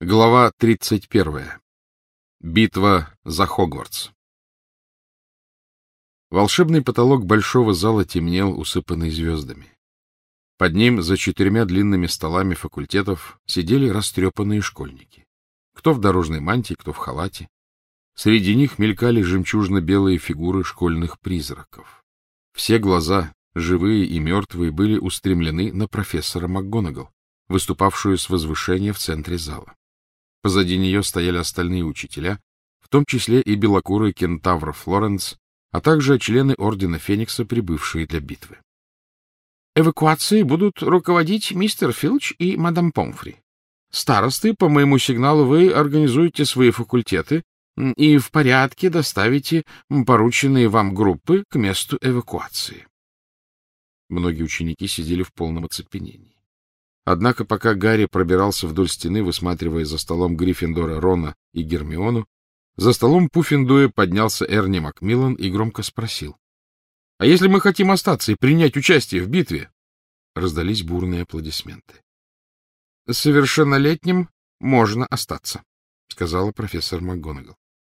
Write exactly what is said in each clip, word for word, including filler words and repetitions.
Глава тридцать первая. Битва за Хогвартс. Волшебный потолок большого зала темнел, усыпанный звездами. Под ним, за четырьмя длинными столами факультетов, сидели растрепанные школьники. Кто в дорожной мантии, кто в халате. Среди них мелькали жемчужно-белые фигуры школьных призраков. Все глаза, живые и мертвые, были устремлены на профессора МакГонагал, выступавшую с возвышения в центре зала. Позади нее стояли остальные учителя, в том числе и белокурый кентавр Флоренс, а также члены Ордена Феникса, прибывшие для битвы. Эвакуацией будут руководить мистер Филч и мадам Помфри. Старосты, по моему сигналу, вы организуете свои факультеты и в порядке доставите порученные вам группы к месту эвакуации. Многие ученики сидели в полном оцепенении. Однако, пока Гарри пробирался вдоль стены, высматривая за столом Гриффиндора, Рона и Гермиону, за столом Пуффендуя поднялся Эрни Макмиллан и громко спросил: — А если мы хотим остаться и принять участие в битве? Раздались бурные аплодисменты. — Совершеннолетним можно остаться, — сказала профессор МакГонагал.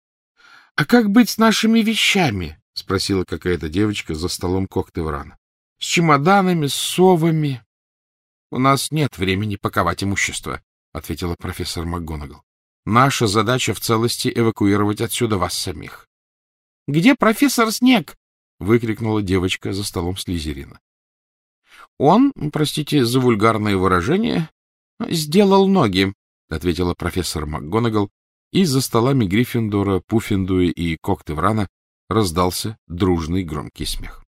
— А как быть с нашими вещами? — спросила какая-то девочка за столом Коктеврана. — С чемоданами, с совами. — У нас нет времени паковать имущество, — ответила профессор МакГонагал. — Наша задача в целости эвакуировать отсюда вас самих. — Где профессор Снег? — выкрикнула девочка за столом Слизерина. — Он, простите за вульгарное выражение, сделал ноги, — ответила профессор МакГонагал, и за столами Гриффиндора, Пуффендуя и Коктеврана раздался дружный громкий смех.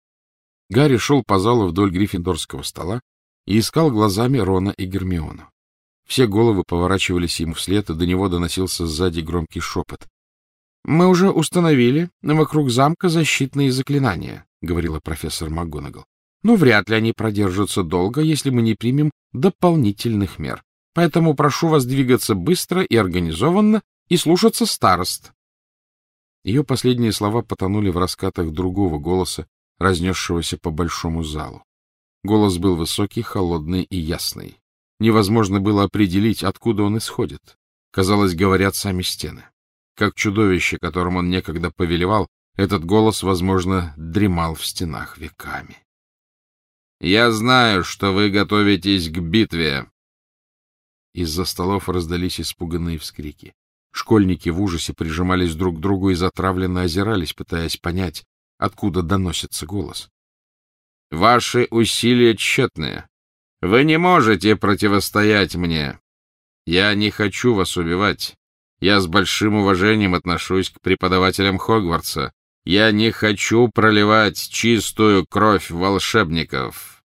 Гарри шел по залу вдоль гриффиндорского стола и искал глазами Рона и Гермиону. Все головы поворачивались ему вслед, и до него доносился сзади громкий шепот. — Мы уже установили вокруг замка защитные заклинания, — говорила профессор МакГонагал. — Но вряд ли они продержатся долго, если мы не примем дополнительных мер. Поэтому прошу вас двигаться быстро и организованно и слушаться старост. Ее последние слова потонули в раскатах другого голоса, разнесшегося по большому залу. Голос был высокий, холодный и ясный. Невозможно было определить, откуда он исходит. Казалось, говорят сами стены. Как чудовище, которым он некогда повелевал, этот голос, возможно, дремал в стенах веками. — Я знаю, что вы готовитесь к битве. Из-за столов раздались испуганные вскрики. Школьники в ужасе прижимались друг к другу и затравленно озирались, пытаясь понять, откуда доносится голос. — Ваши усилия тщетные. Вы не можете противостоять мне. Я не хочу вас убивать. Я с большим уважением отношусь к преподавателям Хогвартса. Я не хочу проливать чистую кровь волшебников.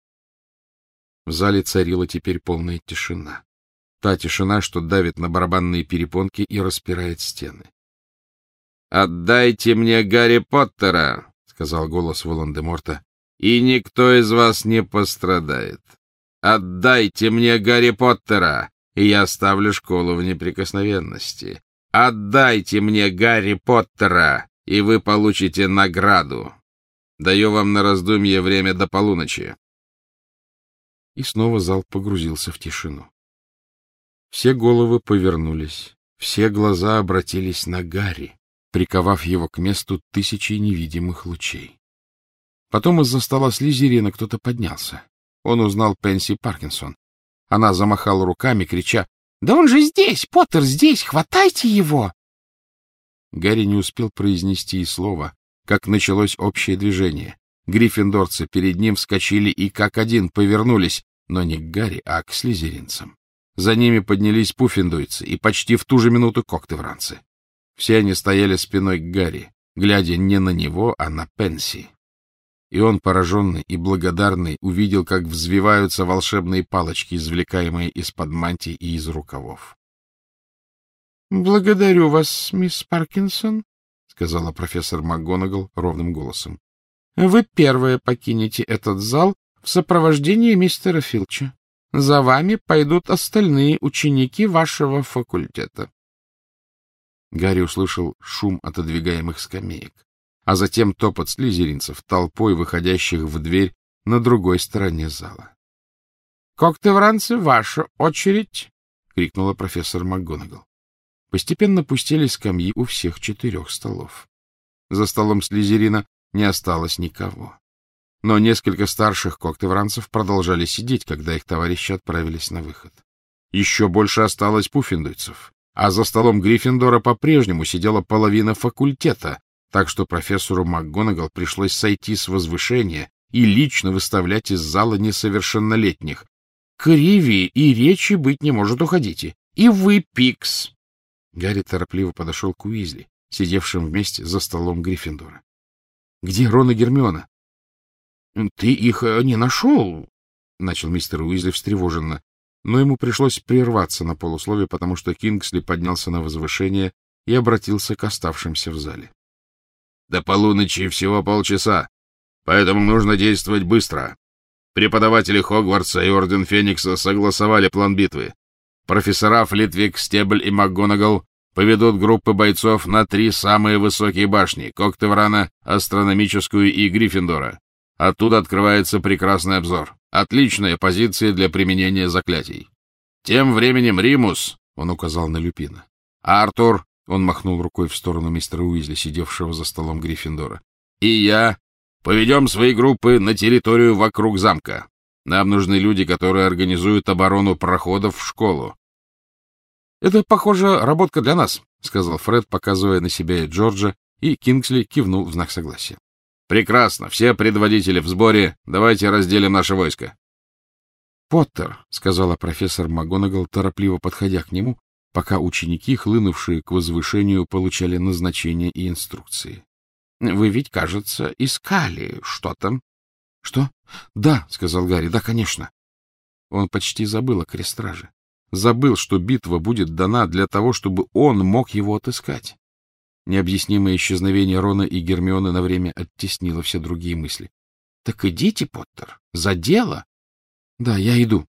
В зале царила теперь полная тишина. Та тишина, что давит на барабанные перепонки и распирает стены. — Отдайте мне Гарри Поттера, — сказал голос Волан-де-Морта, — и никто из вас не пострадает. Отдайте мне Гарри Поттера, и я оставлю школу в неприкосновенности. Отдайте мне Гарри Поттера, и вы получите награду. Даю вам на раздумье время до полуночи. И снова зал погрузился в тишину. Все головы повернулись, все глаза обратились на Гарри, приковав его к месту тысячей невидимых лучей. Потом из-за стола Слизерина кто-то поднялся. Он узнал Пенси Паркинсон. Она замахала руками, крича: — Да он же здесь! Поттер здесь! Хватайте его! Гарри не успел произнести и слова, как началось общее движение. Гриффиндорцы перед ним вскочили и как один повернулись, но не к Гарри, а к слизеринцам. За ними поднялись пуффендуйцы и почти в ту же минуту коктевранцы. Все они стояли спиной к Гарри, глядя не на него, а на Пенси. И он, пораженный и благодарный, увидел, как взвиваются волшебные палочки, извлекаемые из-под мантий и из рукавов. — Благодарю вас, мисс Паркинсон, — сказала профессор МакГонагал ровным голосом. — Вы первые покинете этот зал в сопровождении мистера Филча. За вами пойдут остальные ученики вашего факультета. Гарри услышал шум отодвигаемых скамеек, а затем топот слизеринцев, толпой выходящих в дверь на другой стороне зала. — Коктевранцы, ваша очередь! — — крикнула профессор МакГонагал. Постепенно пустили скамьи у всех четырех столов. За столом Слизерина не осталось никого. Но несколько старших коктевранцев продолжали сидеть, когда их товарищи отправились на выход. Еще больше осталось пуффендуйцев, а за столом Гриффиндора по-прежнему сидела половина факультета, так что профессору МакГонагал пришлось сойти с возвышения и лично выставлять из зала несовершеннолетних. — Криви, и речи быть не может, уходите. И вы, Пикс! Гарри торопливо подошел к Уизли, сидевшим вместе за столом Гриффиндора. — Где Рон и Гермиона? — Ты их не нашел? — начал мистер Уизли встревоженно, но ему пришлось прерваться на полусловие, потому что Кингсли поднялся на возвышение и обратился к оставшимся в зале. — До полуночи всего полчаса, поэтому нужно действовать быстро. Преподаватели Хогвартса и Орден Феникса согласовали план битвы. Профессора Флитвик, Стебль и МакГонагал поведут группы бойцов на три самые высокие башни — Коктеврана, Астрономическую и Гриффиндора. Оттуда открывается прекрасный обзор. Отличная позиция для применения заклятий. Тем временем Римус, — он указал на Люпина, — Артур, — он махнул рукой в сторону мистера Уизли, сидевшего за столом Гриффиндора, — и я поведем свои группы на территорию вокруг замка. Нам нужны люди, которые организуют оборону проходов в школу. — Это, похоже, работка для нас, — сказал Фред, показывая на себя и Джорджа, и Кингсли кивнул в знак согласия. — Прекрасно. Все предводители в сборе. Давайте разделим наше войско. — Поттер, — сказала профессор МакГонагал, торопливо подходя к нему, пока ученики, хлынувшие к возвышению, получали назначения и инструкции. — Вы ведь, кажется, искали что-то. — Что? — Да, — сказал Гарри, — да, конечно. Он почти забыл о крестраже. Забыл, что битва будет дана для того, чтобы он мог его отыскать. Необъяснимое исчезновение Рона и Гермионы на время оттеснило все другие мысли. — Так идите, Поттер, за дело. — Да, я иду.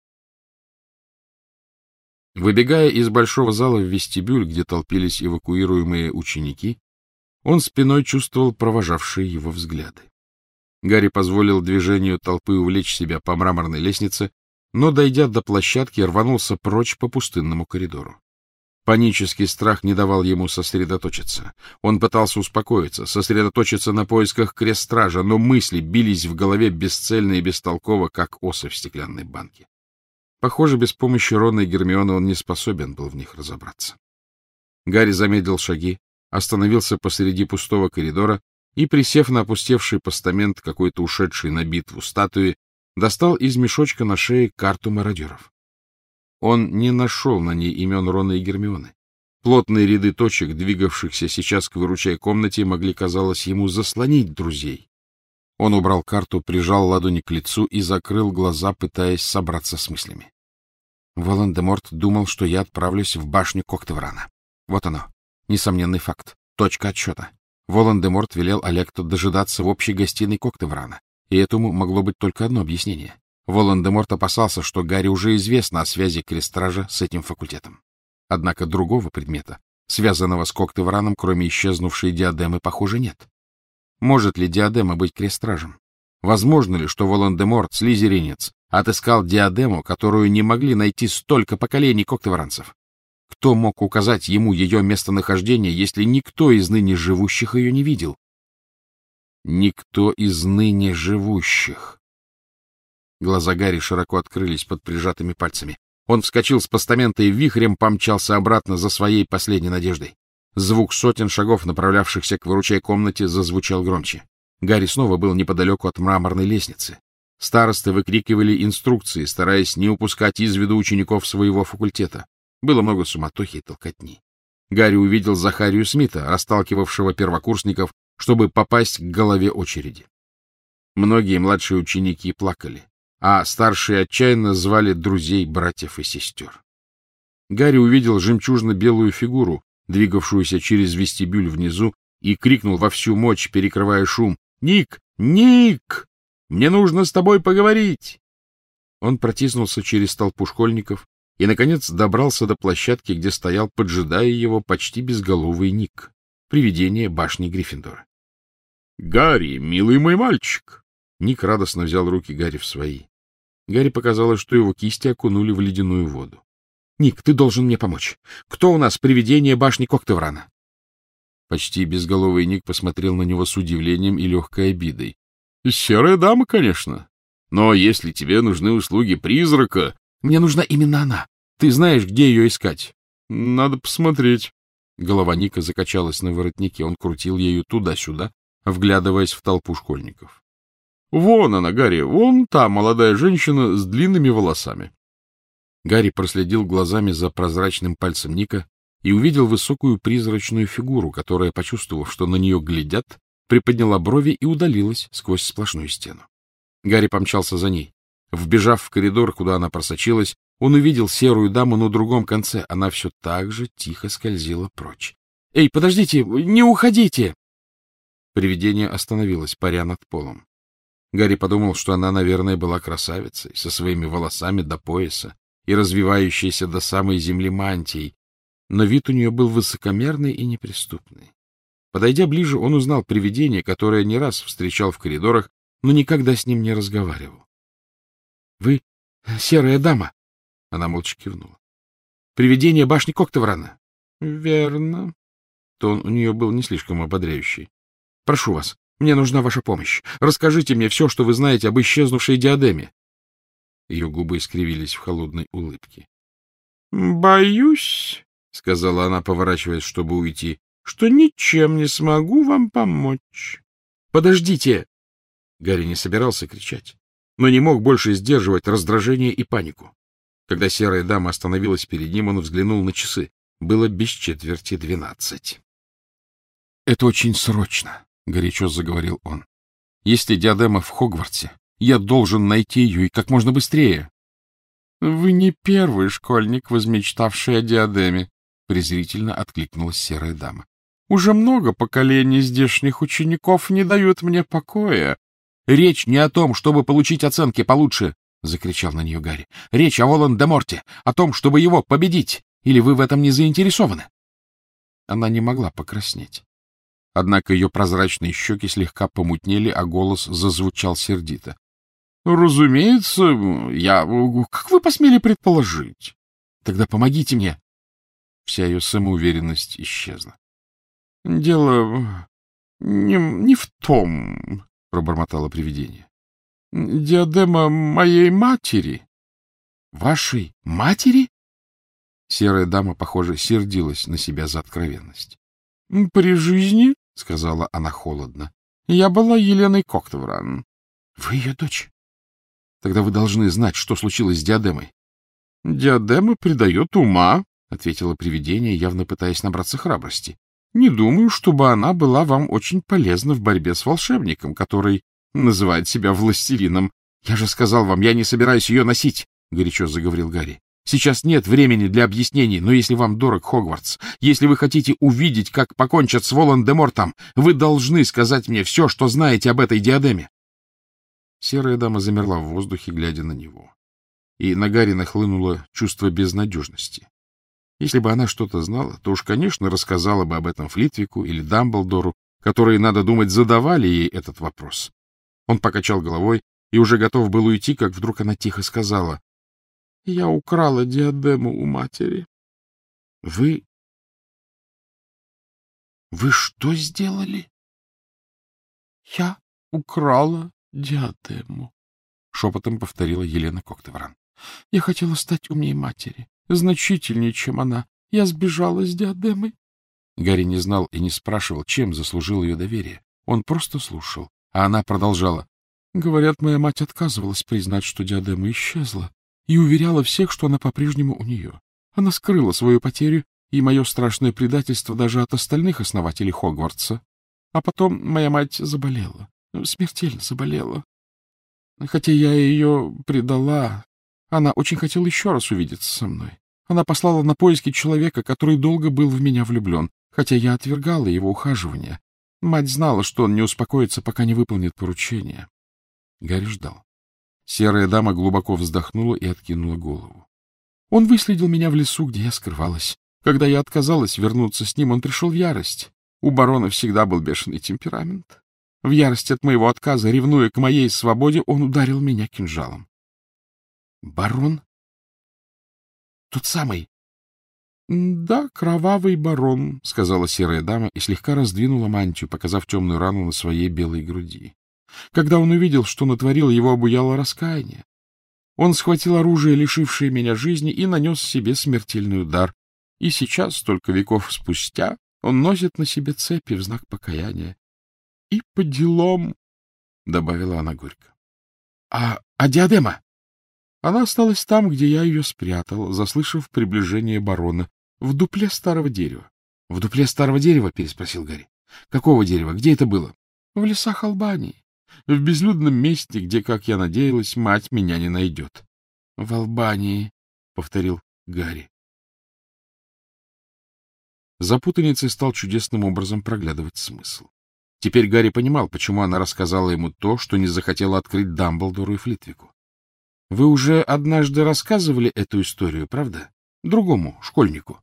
Выбегая из большого зала в вестибюль, где толпились эвакуируемые ученики, он спиной чувствовал провожавшие его взгляды. Гарри позволил движению толпы увлечь себя по мраморной лестнице, но, дойдя до площадки, рванулся прочь по пустынному коридору. Панический страх не давал ему сосредоточиться. Он пытался успокоиться, сосредоточиться на поисках крестстража, но мысли бились в голове бесцельно и бестолково, как осы в стеклянной банке. Похоже, без помощи Рона и Гермионы он не способен был в них разобраться. Гарри замедлил шаги, остановился посреди пустого коридора и, присев на опустевший постамент какой-то ушедшей на битву статуи, достал из мешочка на шее карту мародеров. Он не нашел на ней имен Рона и Гермионы. Плотные ряды точек, двигавшихся сейчас к выручай комнате, могли, казалось, ему заслонить друзей. Он убрал карту, прижал ладони к лицу и закрыл глаза, пытаясь собраться с мыслями. Волан-де-Морт думал, что я отправлюсь в башню Коктеврана. Вот оно, несомненный факт, точка отсчета. Волан-де-Морт велел Алекту дожидаться в общей гостиной Коктеврана, и этому могло быть только одно объяснение. Волан-де-Морт опасался, что Гарри уже известно о связи крестстража с этим факультетом. Однако другого предмета, связанного с Коктевраном, кроме исчезнувшей диадемы, похоже, нет. Может ли диадема быть крестстражем? Возможно ли, что Волан-де-Морт, слизеринец, отыскал диадему, которую не могли найти столько поколений коктевранцев? Кто мог указать ему ее местонахождение, если никто из ныне живущих ее не видел? Никто из ныне живущих. Глаза Гарри широко открылись под прижатыми пальцами. Он вскочил с постамента и вихрем помчался обратно за своей последней надеждой. Звук сотен шагов, направлявшихся к выручай комнате, зазвучал громче. Гарри снова был неподалеку от мраморной лестницы. Старосты выкрикивали инструкции, стараясь не упускать из виду учеников своего факультета. Было много суматохи и толкотни. Гарри увидел Захарию Смита, расталкивавшего первокурсников, чтобы попасть к голове очереди. Многие младшие ученики плакали, а старшие отчаянно звали друзей, братьев и сестер. Гарри увидел жемчужно-белую фигуру, двигавшуюся через вестибюль внизу, и крикнул во всю мощь, перекрывая шум: «Ник! Ник! Мне нужно с тобой поговорить!» Он протиснулся через толпу школьников и, наконец, добрался до площадки, где стоял, поджидая его, почти безголовый Ник, привидение башни Гриффиндора. — Гарри, милый мой мальчик! Ник радостно взял руки Гарри в свои. Гарри показалось, что его кисти окунули в ледяную воду. Ник, ты должен мне помочь. Кто у нас привидение башни Коктеврана? Почти безголовый Ник посмотрел на него с удивлением и легкой обидой. — Серая дама, конечно. Но если тебе нужны услуги призрака... — Мне нужна именно она. Ты знаешь, где ее искать? — Надо посмотреть. Голова Ника закачалась на воротнике. Он крутил ею туда-сюда, вглядываясь в толпу школьников. — Вон она, Гарри, вон та молодая женщина с длинными волосами. Гарри проследил глазами за прозрачным пальцем Ника и увидел высокую призрачную фигуру, которая, почувствовав, что на нее глядят, приподняла брови и удалилась сквозь сплошную стену. Гарри помчался за ней. Вбежав в коридор, куда она просочилась, он увидел серую даму на другом конце. Она все так же тихо скользила прочь. — Эй, подождите, не уходите! Привидение остановилось, паря над полом. Гарри подумал, что она, наверное, была красавицей, со своими волосами до пояса и развивающейся до самой земли мантией, но вид у нее был высокомерный и неприступный. Подойдя ближе, он узнал привидение, которое не раз встречал в коридорах, но никогда с ним не разговаривал. — Вы серая дама? — она молча кивнула. — Привидение башни Коктеврана? — Верно. Тон у нее был не слишком ободряющий. — Прошу вас, мне нужна ваша помощь. Расскажите мне все, что вы знаете об исчезнувшей диадеме. Ее губы искривились в холодной улыбке. — Боюсь, — сказала она, поворачиваясь, чтобы уйти, — что ничем не смогу вам помочь. — Подождите! Гарри не собирался кричать, но не мог больше сдерживать раздражение и панику. Когда серая дама остановилась перед ним, он взглянул на часы. Было без четверти двенадцать. — Это очень срочно, — горячо заговорил он. — Если диадема в Хогвартсе, я должен найти ее и как можно быстрее. — Вы не первый школьник, возмечтавший о диадеме, — презрительно откликнулась серая дама. — Уже много поколений здешних учеников не дают мне покоя. — Речь не о том, чтобы получить оценки получше, — закричал на нее Гарри. — Речь о Волан-де-Морте, о том, чтобы его победить. Или вы в этом не заинтересованы? Она не могла покраснеть. Однако ее прозрачные щеки слегка помутнели, а голос зазвучал сердито. — Разумеется, я... Как вы посмели предположить? — Тогда помогите мне. Вся ее самоуверенность исчезла. — Дело не, не в том, — пробормотало привидение. — Диадема моей матери. — Вашей матери? Серая дама, похоже, сердилась на себя за откровенность. — При жизни, — сказала она холодно, — я была Еленой Коктевран. — Вы ее дочь? Тогда вы должны знать, что случилось с диадемой. — Диадема придает ума, — ответило привидение, явно пытаясь набраться храбрости. — Не думаю, чтобы она была вам очень полезна в борьбе с волшебником, который называет себя властелином. — Я же сказал вам, я не собираюсь ее носить, — горячо заговорил Гарри. — Сейчас нет времени для объяснений, но если вам дорог Хогвартс, если вы хотите увидеть, как покончат с Волан-де-Мортом, вы должны сказать мне все, что знаете об этой диадеме. Серая дама замерла в воздухе, глядя на него. И на Гарри нахлынуло чувство безнадежности. Если бы она что-то знала, то уж, конечно, рассказала бы об этом Флитвику или Дамблдору, которые, надо думать, задавали ей этот вопрос. Он покачал головой и уже готов был уйти, как вдруг она тихо сказала: — Я украла диадему у матери. — Вы... Вы что сделали? — Я украла диадему, — шепотом повторила Елена Коктевран. — Я хотела стать умнее матери, значительнее, чем она. Я сбежала с диадемой. Гарри не знал и не спрашивал, чем заслужил ее доверие. Он просто слушал, а она продолжала. Говорят, моя мать отказывалась признать, что диадема исчезла, и уверяла всех, что она по-прежнему у нее. Она скрыла свою потерю и мое страшное предательство даже от остальных основателей Хогвартса. А потом моя мать заболела, смертельно заболела. Хотя я ее предала, она очень хотела еще раз увидеться со мной. Она послала на поиски человека, который долго был в меня влюблен, хотя я отвергала его ухаживание. Мать знала, что он не успокоится, пока не выполнит поручение. Гарри ждал. Серая дама глубоко вздохнула и откинула голову. Он выследил меня в лесу, где я скрывалась. Когда я отказалась вернуться с ним, он пришел в ярость. У барона всегда был бешеный темперамент. В ярости от моего отказа, ревнуя к моей свободе, он ударил меня кинжалом. — Барон? Тот самый. — Да, кровавый барон, — сказала серая дама и слегка раздвинула мантию, показав темную рану на своей белой груди. Когда он увидел, что натворил, его обуяло раскаяние. Он схватил оружие, лишившее меня жизни, и нанес себе смертельный удар. И сейчас, столько веков спустя, он носит на себе цепи в знак покаяния. — И по делам, — добавила она горько. — А, а диадема? Она осталась там, где я ее спрятал, заслышав приближение барона, в дупле старого дерева. — В дупле старого дерева? — переспросил Гарри. — Какого дерева? Где это было? — В лесах Албании. В безлюдном месте, где, как я надеялась, мать меня не найдет. — В Албании, — повторил Гарри. За путаницей стал чудесным образом проглядывать смысл. Теперь Гарри понимал, почему она рассказала ему то, что не захотела открыть Дамблдору и Флитвику. — Вы уже однажды рассказывали эту историю, правда? Другому школьнику.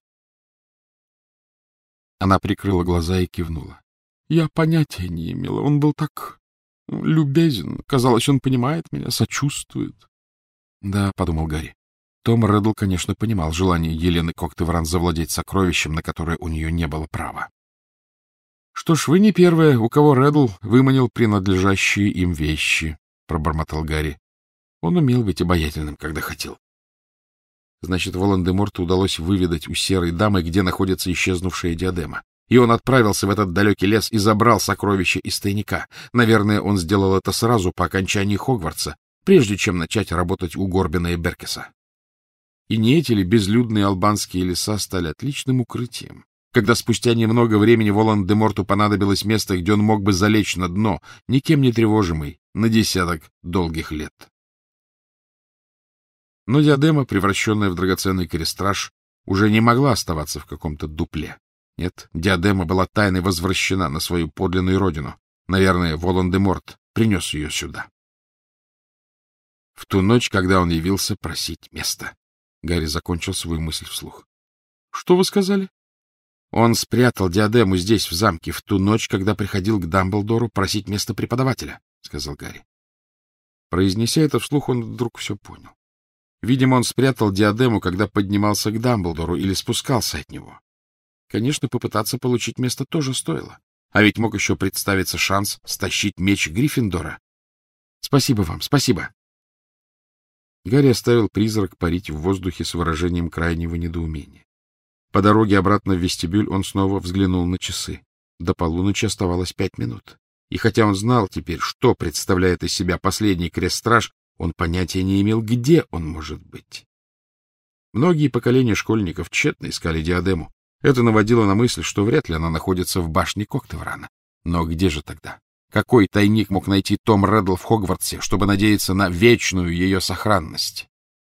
Она прикрыла глаза и кивнула. — Я понятия не имела. Он был так любезен. Казалось, он понимает меня, сочувствует. — Да, — подумал Гарри. Том Реддл, конечно, понимал желание Елены Коктевран завладеть сокровищем, на которое у нее не было права. — Что ж, вы не первая, у кого Реддл выманил принадлежащие им вещи, — пробормотал Гарри. Он умел быть обаятельным, когда хотел. Значит, Волан-де-Морту удалось выведать у серой дамы, где находится исчезнувшая диадема. И он отправился в этот далекий лес и забрал сокровища из тайника. Наверное, он сделал это сразу по окончании Хогвартса, прежде чем начать работать у Горбина и Беркеса. И не эти ли безлюдные албанские леса стали отличным укрытием, когда спустя немного времени Волан-де-Морту понадобилось место, где он мог бы залечь на дно, никем не тревожимый, на десяток долгих лет. Но диадема, превращенная в драгоценный крестраж, уже не могла оставаться в каком-то дупле. Нет, диадема была тайно возвращена на свою подлинную родину. Наверное, Волан-де-Морт принес ее сюда. В ту ночь, когда он явился просить место, Гарри закончил свою мысль вслух. — Что вы сказали? — Он спрятал диадему здесь, в замке, в ту ночь, когда приходил к Дамблдору просить место преподавателя, — сказал Гарри. Произнеся это вслух, он вдруг все понял. Видимо, он спрятал диадему, когда поднимался к Дамблдору или спускался от него. Конечно, попытаться получить место тоже стоило. А ведь мог еще представиться шанс стащить меч Гриффиндора. — Спасибо вам, спасибо. Гарри оставил призрак парить в воздухе с выражением крайнего недоумения. По дороге обратно в вестибюль он снова взглянул на часы. До полуночи оставалось пять минут. И хотя он знал теперь, что представляет из себя последний крест-страж, он понятия не имел, где он может быть. Многие поколения школьников тщетно искали диадему. Это наводило на мысль, что вряд ли она находится в башне Коктеврана. Но где же тогда? Какой тайник мог найти Том Реддл в Хогвартсе, чтобы надеяться на вечную ее сохранность?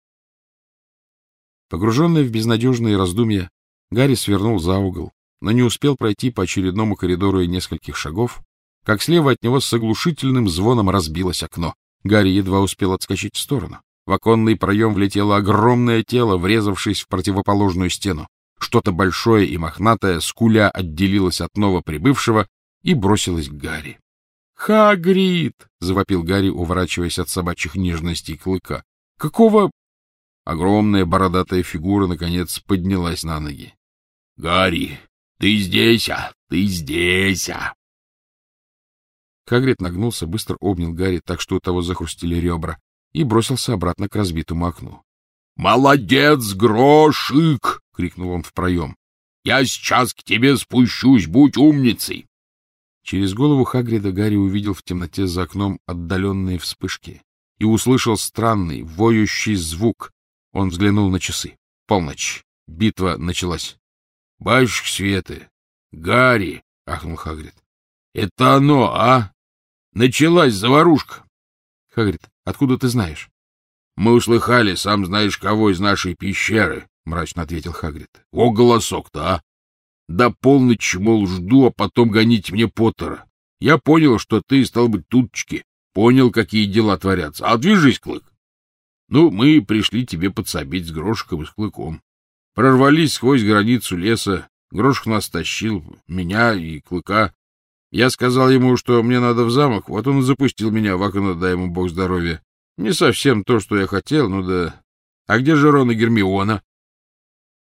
Погруженный в безнадежные раздумья, Гарри свернул за угол, но не успел пройти по очередному коридору и нескольких шагов, как слева от него с оглушительным звоном разбилось окно. Гарри едва успел отскочить в сторону. В оконный проем влетело огромное тело, врезавшись в противоположную стену. Что-то большое и мохнатое, скуля, отделилось от новоприбывшего и бросилось к Гарри. «Хагрид!» — завопил Гарри, уворачиваясь от собачьих нежностей клыка. «Какого...» Огромная бородатая фигура, наконец, поднялась на ноги. «Гарри, ты здесь, а? Ты здесь, а?» Хагрид нагнулся, быстро обнял Гарри так, что у того захрустили ребра, и бросился обратно к разбитому окну. «Молодец, Грошик!» — крикнул он в проем. «Я сейчас к тебе спущусь, будь умницей!» Через голову Хагрида Гарри увидел в темноте за окном отдаленные вспышки и услышал странный, воющий звук. Он взглянул на часы. Полночь. Битва началась. — Батюшка Светы! Гарри! — ахнул Хагрид. — Это оно, а? Началась заварушка. — Хагрид, откуда ты знаешь? — Мы услыхали, сам знаешь кого из нашей пещеры, — мрачно ответил Хагрид. — О, голосок-то, а! До полночи, мол, жду, а потом гоните мне Поттера. Я понял, что ты, стал быть, тутчки. Понял, какие дела творятся. Отвяжись, Клык. Ну, мы пришли тебе подсобить с Грошиком и с Клыком. Прорвались сквозь границу леса. Грошик нас тащил, меня и Клыка. Я сказал ему, что мне надо в замок, вот он и запустил меня в окно, дай ему бог здоровья. Не совсем то, что я хотел, ну да... А где же Рон и Гермиона?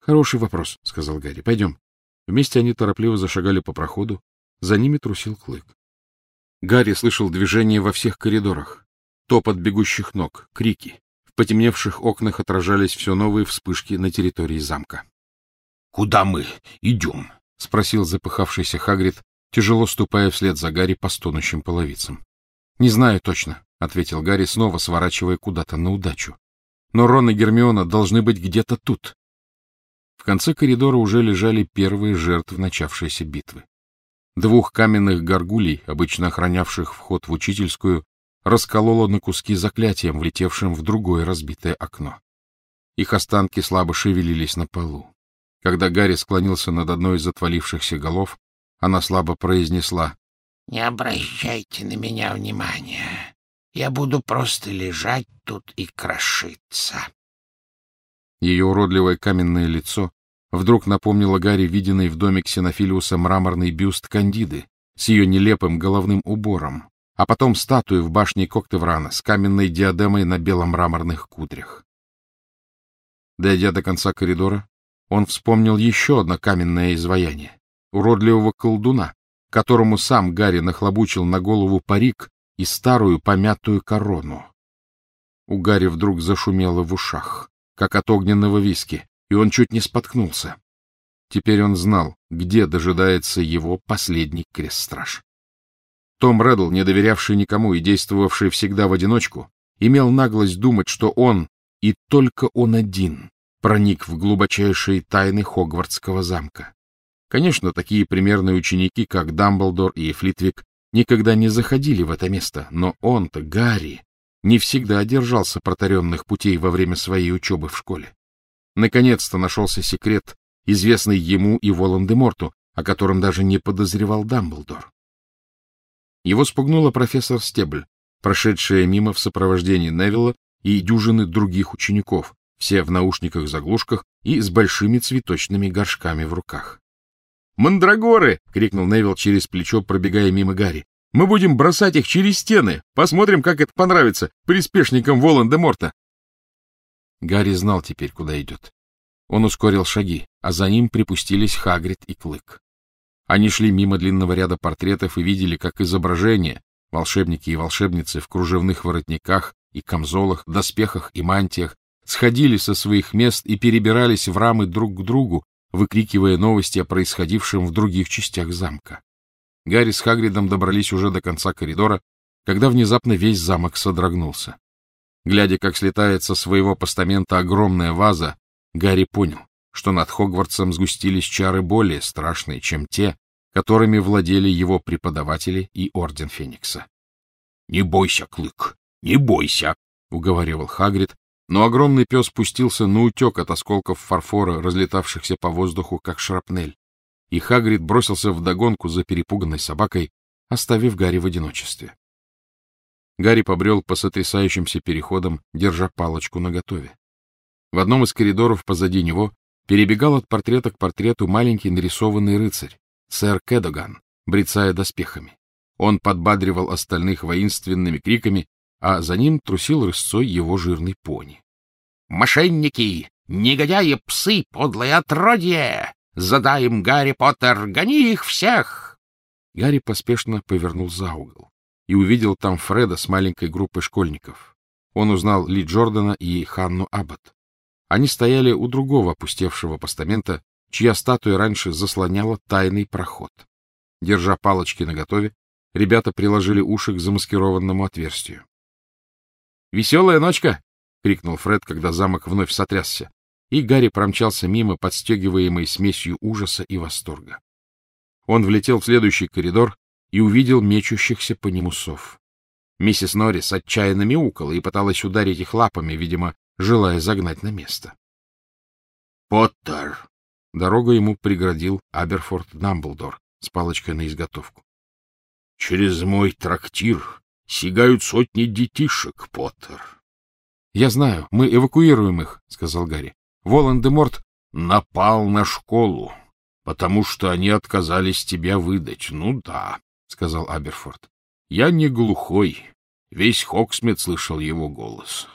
Хороший вопрос, — сказал Гарри. — Пойдем. Вместе они торопливо зашагали по проходу. За ними трусил Клык. Гарри слышал движение во всех коридорах. Топот бегущих ног, крики. В потемневших окнах отражались все новые вспышки на территории замка. — Куда мы идем? — спросил запыхавшийся Хагрид, тяжело ступая вслед за Гарри по стонущим половицам. — Не знаю точно, — ответил Гарри, снова сворачивая куда-то на удачу. — Но Рон и Гермиона должны быть где-то тут. В конце коридора уже лежали первые жертвы начавшейся битвы. Двух каменных горгулей, обычно охранявших вход в учительскую, раскололо на куски заклятием, влетевшим в другое разбитое окно. Их останки слабо шевелились на полу. Когда Гарри склонился над одной из отвалившихся голов, она слабо произнесла: — Не обращайте на меня внимания. Я буду просто лежать тут и крошиться. Ее уродливое каменное лицо вдруг напомнило Гарри виденный в доме Ксенофилиуса мраморный бюст Кандиды с ее нелепым головным убором, а потом статую в башне Коктеврана с каменной диадемой на беломраморных кудрях. Дойдя до конца коридора, он вспомнил еще одно каменное изваяние — уродливого колдуна, которому сам Гарри нахлобучил на голову парик и старую помятую корону. У Гарри вдруг зашумело в ушах, как от огненного виски, и он чуть не споткнулся. Теперь он знал, где дожидается его последний крест-страж. Том Реддл, не доверявший никому и действовавший всегда в одиночку, имел наглость думать, что он, и только он один, проник в глубочайшие тайны Хогвартского замка. Конечно, такие примерные ученики, как Дамблдор и Флитвик, никогда не заходили в это место, но он-то, Гарри, не всегда держался протаренных путей во время своей учебы в школе. Наконец-то нашелся секрет, известный ему и Волан-де-Морту, о котором даже не подозревал Дамблдор. Его спугнула профессор Стебль, прошедшая мимо в сопровождении Невилла и дюжины других учеников, все в наушниках-заглушках и с большими цветочными горшками в руках. «Мандрагоры!» — крикнул Невилл через плечо, пробегая мимо Гарри. «Мы будем бросать их через стены! Посмотрим, как это понравится приспешникам Волан-де-Морта!» Гарри знал теперь, куда идет. Он ускорил шаги, а за ним припустились Хагрид и Клык. Они шли мимо длинного ряда портретов и видели, как изображения, волшебники и волшебницы в кружевных воротниках и камзолах, доспехах и мантиях, сходили со своих мест и перебирались в рамы друг к другу, выкрикивая новости о происходившем в других частях замка. Гарри с Хагридом добрались уже до конца коридора, когда внезапно весь замок содрогнулся. Глядя, как слетает со своего постамента огромная ваза, Гарри понял, что над Хогвартсом сгустились чары более страшные, чем те, которыми владели его преподаватели и Орден Феникса. — Не бойся, Клык, не бойся, — уговаривал Хагрид, но огромный пес пустился наутек от осколков фарфора, разлетавшихся по воздуху, как шрапнель, и Хагрид бросился вдогонку за перепуганной собакой, оставив Гарри в одиночестве. Гарри побрел по сотрясающимся переходам, держа палочку наготове. В одном из коридоров позади него перебегал от портрета к портрету маленький нарисованный рыцарь, сэр Кэдоган, брецая доспехами. Он подбадривал остальных воинственными криками, а за ним трусил рысцой его жирный пони. — Мошенники! Негодяи, псы, подлое отродье! Задаем, Гарри Поттер, гони их всех! Гарри поспешно повернул за угол и увидел там Фреда с маленькой группой школьников. Он узнал Ли Джордана и Ханну Аббот. Они стояли у другого опустевшего постамента, чья статуя раньше заслоняла тайный проход. Держа палочки наготове, ребята приложили уши к замаскированному отверстию. — Веселая ночка! — крикнул Фред, когда замок вновь сотрясся, и Гарри промчался мимо, подстегиваемой смесью ужаса и восторга. Он влетел в следующий коридор и увидел мечущихся по нему сов. Миссис Норрис отчаянно мяукала и пыталась ударить их лапами, видимо, желая загнать на место. — Поттер! — дорогу ему преградил Аберфорд Дамблдор с палочкой на изготовку. — Через мой трактир сигают сотни детишек, Поттер. — Я знаю, мы эвакуируем их, — сказал Гарри. — Волан-де-Морт напал на школу, потому что они отказались тебя выдать. — Ну да, — сказал Аберфорд. — Я не глухой. Весь Хогсмит слышал его голос.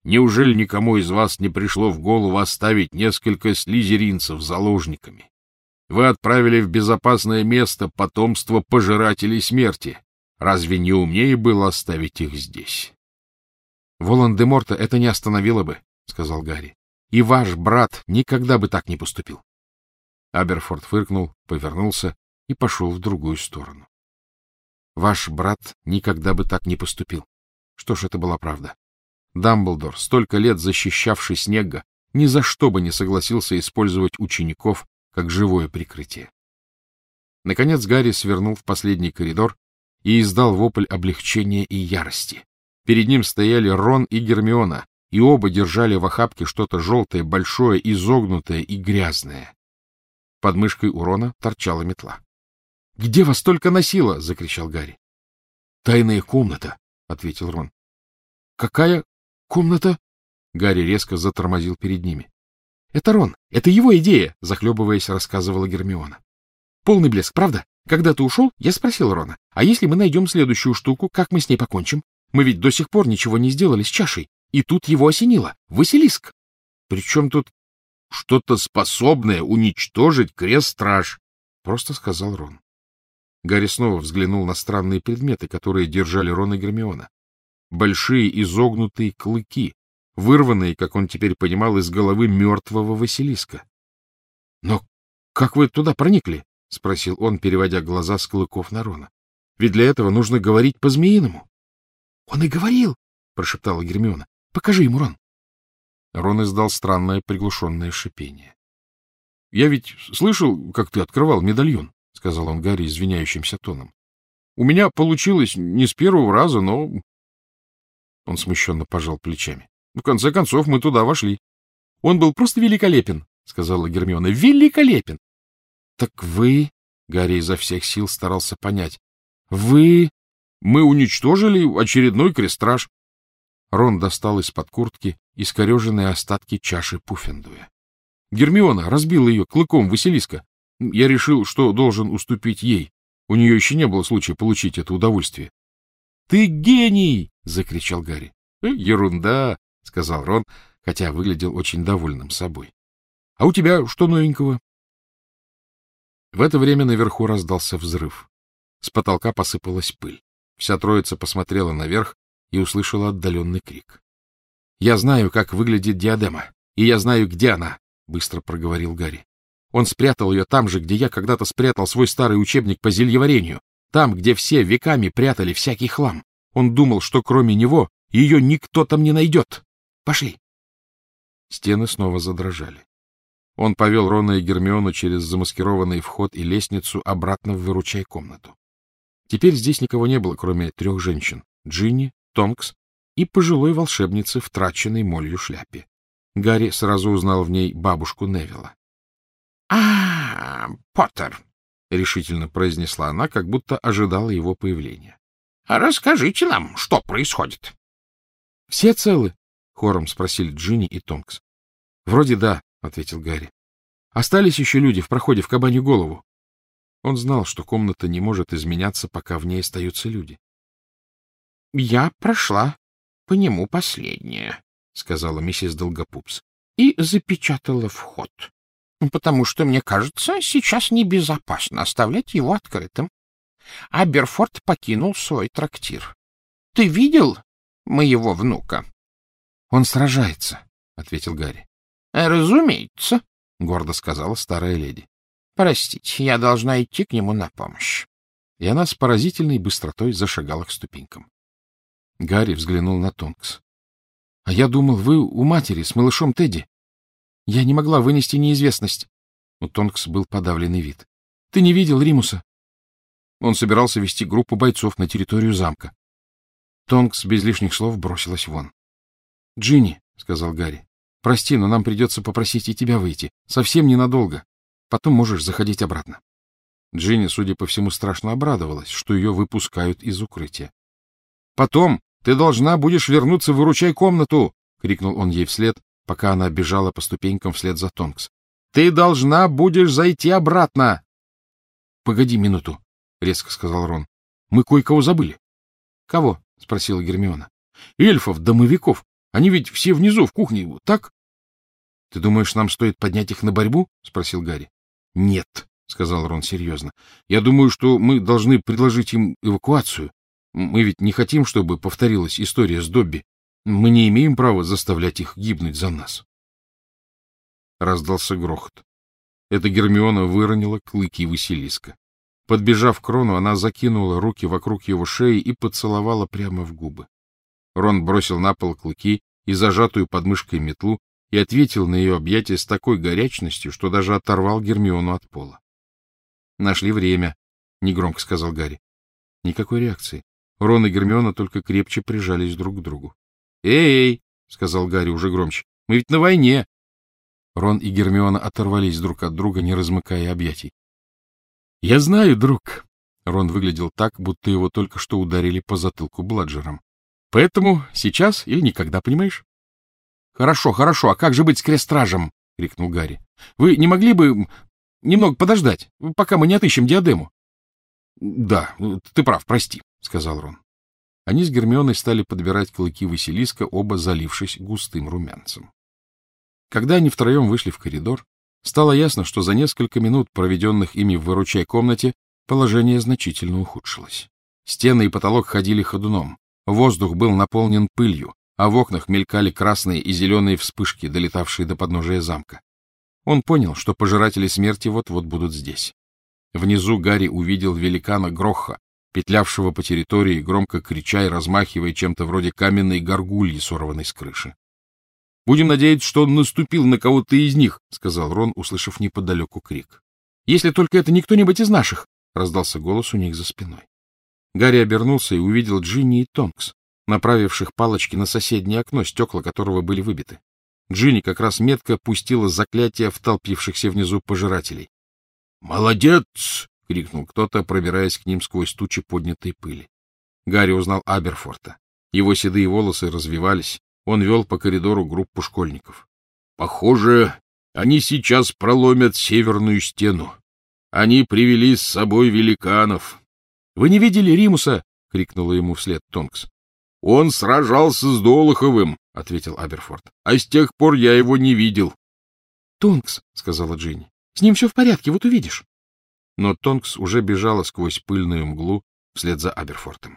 Неужели никому из вас не пришло в голову оставить несколько слизеринцев заложниками? Вы отправили в безопасное место потомство пожирателей смерти. Разве не умнее было оставить их здесь? — Волан-де-Морта это не остановило бы, — сказал Гарри. — И ваш брат никогда бы так не поступил. Аберфорд фыркнул, повернулся и пошел в другую сторону. Ваш брат никогда бы так не поступил. Что ж, это была правда. Дамблдор, столько лет защищавший Снегга, ни за что бы не согласился использовать учеников как живое прикрытие. Наконец Гарри свернул в последний коридор и издал вопль облегчения и ярости. Перед ним стояли Рон и Гермиона, и оба держали в охапке что-то желтое, большое, изогнутое и грязное. Под мышкой у Рона торчала метла. — Где вас только носило? — закричал Гарри. — Тайная комната, — ответил Рон. — Какая комната? Гарри резко затормозил перед ними. — Это Рон, это его идея, — захлебываясь, рассказывала Гермиона. — Полный блеск, правда? Когда ты ушел, я спросил Рона, а если мы найдем следующую штуку, как мы с ней покончим? Мы ведь до сих пор ничего не сделали с чашей. И тут его осенило. Василиск. Причем тут что-то способное уничтожить крест-страж, — просто сказал Рон. Гарри снова взглянул на странные предметы, которые держали Рон и Гермиона. Большие изогнутые клыки, вырванные, как он теперь понимал, из головы мертвого Василиска. — Но как вы туда проникли? — спросил он, переводя глаза с клыков на Рона. — Ведь для этого нужно говорить по-змеиному. — Он и говорил, — прошептала Гермиона. — Покажи ему, Рон. Рон издал странное приглушенное шипение. — Я ведь слышал, как ты открывал медальон, — сказал он Гарри извиняющимся тоном. — У меня получилось не с первого раза, но... Он смущенно пожал плечами. — В конце концов, мы туда вошли. — Он был просто великолепен, — сказала Гермиона. — Великолепен! — Так вы... — Гарри изо всех сил старался понять. — Вы... — Мы уничтожили очередной крестраж. Рон достал из-под куртки искореженные остатки чаши Пуффендуя. Гермиона разбила ее клыком Василиска. Я решил, что должен уступить ей. У нее еще не было случая получить это удовольствие. — Ты гений! — закричал Гарри. — Ерунда! — сказал Рон, хотя выглядел очень довольным собой. — А у тебя что новенького? В это время наверху раздался взрыв. С потолка посыпалась пыль. Вся троица посмотрела наверх и услышала отдаленный крик. — Я знаю, как выглядит диадема, и я знаю, где она, — быстро проговорил Гарри. Он спрятал ее там же, где я когда-то спрятал свой старый учебник по зельеварению, там, где все веками прятали всякий хлам. Он думал, что кроме него ее никто там не найдет. Пошли. Стены снова задрожали. Он повел Рона и Гермиону через замаскированный вход и лестницу обратно в выручай-комнату. Теперь здесь никого не было, кроме трех женщин — Джинни, Тонкс и пожилой волшебницы в траченной молью шляпе. Гарри сразу узнал в ней бабушку Невилла. — А, Поттер, — решительно произнесла она, как будто ожидала его появления. — Расскажите нам, что происходит. — Все целы? — хором спросили Джинни и Тонкс. — Вроде да, — ответил Гарри. — Остались еще люди в проходе в Кабанью голову. Он знал, что комната не может изменяться, пока в ней остаются люди. — Я прошла по нему последняя, — сказала миссис Долгопупс, — и запечатала вход, потому что, мне кажется, сейчас небезопасно оставлять его открытым. Аберфорд покинул свой трактир. Ты видел моего внука? — Он сражается, — ответил Гарри. — Разумеется, — гордо сказала старая леди. — Простите, я должна идти к нему на помощь. И она с поразительной быстротой зашагала к ступенькам. Гарри взглянул на Тонкс. — А я думал, вы у матери с малышом Тедди. Я не могла вынести неизвестность. У Тонкс был подавленный вид. — Ты не видел Римуса? Он собирался вести группу бойцов на территорию замка. Тонкс без лишних слов бросилась вон. — Джинни, — сказал Гарри, — прости, но нам придется попросить и тебя выйти. Совсем ненадолго. Потом можешь заходить обратно. Джинни, судя по всему, страшно обрадовалась, что ее выпускают из укрытия. — Потом ты должна будешь вернуться в выручай-комнату! — крикнул он ей вслед, пока она бежала по ступенькам вслед за Тонкс. — Ты должна будешь зайти обратно! — Погоди минуту, — резко сказал Рон. — Мы кое-кого забыли. — Кого? — спросила Гермиона. — Эльфов-домовиков. Они ведь все внизу, в кухне, так? — Ты думаешь, нам стоит поднять их на борьбу? — спросил Гарри. — Нет, — сказал Рон серьезно. — Я думаю, что мы должны предложить им эвакуацию. Мы ведь не хотим, чтобы повторилась история с Добби. Мы не имеем права заставлять их гибнуть за нас. Раздался грохот. Эта Гермиона выронила клыки Василиска. Подбежав к Рону, она закинула руки вокруг его шеи и поцеловала прямо в губы. Рон бросил на пол клыки и зажатую под мышкой метлу и ответил на ее объятие с такой горячностью, что даже оторвал Гермиону от пола. — Нашли время, — негромко сказал Гарри. Никакой реакции. Рон и Гермиона только крепче прижались друг к другу. «Эй, — эй, — сказал Гарри уже громче, — мы ведь на войне. Рон и Гермиона оторвались друг от друга, не размыкая объятий. — Я знаю, друг. Рон выглядел так, будто его только что ударили по затылку бладжером. — Поэтому сейчас или никогда, понимаешь? — Хорошо, хорошо. А как же быть с крестражем? — крикнул Гарри. — Вы не могли бы немного подождать, пока мы не отыщем диадему? — Да, ты прав, прости, — сказал Рон. Они с Гермионой стали подбирать клыки Василиска, оба залившись густым румянцем. Когда они втроем вышли в коридор, стало ясно, что за несколько минут, проведенных ими в выручай-комнате, положение значительно ухудшилось. Стены и потолок ходили ходуном, воздух был наполнен пылью, а в окнах мелькали красные и зеленые вспышки, долетавшие до подножия замка. Он понял, что пожиратели смерти вот-вот будут здесь. Внизу Гарри увидел великана Грохха, петлявшего по территории, громко крича и размахивая чем-то вроде каменной горгульи, сорванной с крыши. — Будем надеяться, что он наступил на кого-то из них, — сказал Рон, услышав неподалеку крик. — Если только это не кто-нибудь из наших, — раздался голос у них за спиной. Гарри обернулся и увидел Джинни и Тонкс, направивших палочки на соседнее окно, стекла которого были выбиты. Джинни как раз метко пустила заклятие в толпившихся внизу пожирателей. «Молодец!» — крикнул кто-то, пробираясь к ним сквозь тучи поднятой пыли. Гарри узнал Аберфорта. Его седые волосы развивались. Он вел по коридору группу школьников. «Похоже, они сейчас проломят северную стену. Они привели с собой великанов». «Вы не видели Римуса?» — крикнула ему вслед Тонкс. «Он сражался с Долоховым», — ответил Аберфорд. «А с тех пор я его не видел». «Тонкс», — сказала Джинни, — «с ним все в порядке, вот увидишь». Но Тонкс уже бежала сквозь пыльную мглу вслед за Аберфортом.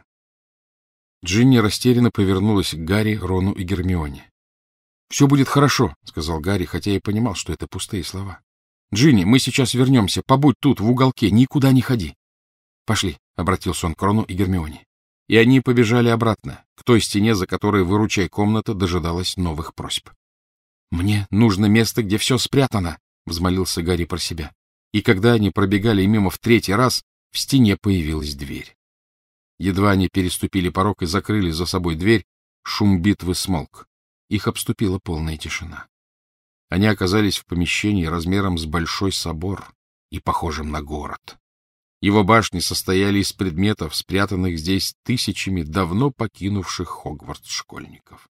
Джинни растерянно повернулась к Гарри, Рону и Гермионе. — Все будет хорошо, — сказал Гарри, хотя и понимал, что это пустые слова. — Джинни, мы сейчас вернемся. Побудь тут, в уголке, никуда не ходи. — Пошли, — обратился он к Рону и Гермионе. И они побежали обратно, к той стене, за которой выручай-комната дожидалась новых просьб. — Мне нужно место, где все спрятано, — взмолился Гарри про себя. И когда они пробегали мимо в третий раз, в стене появилась дверь. Едва они переступили порог и закрыли за собой дверь, шум битвы смолк. Их обступила полная тишина. Они оказались в помещении размером с большой собор и похожим на город. Его башни состояли из предметов, спрятанных здесь тысячами давно покинувших Хогвартс школьников.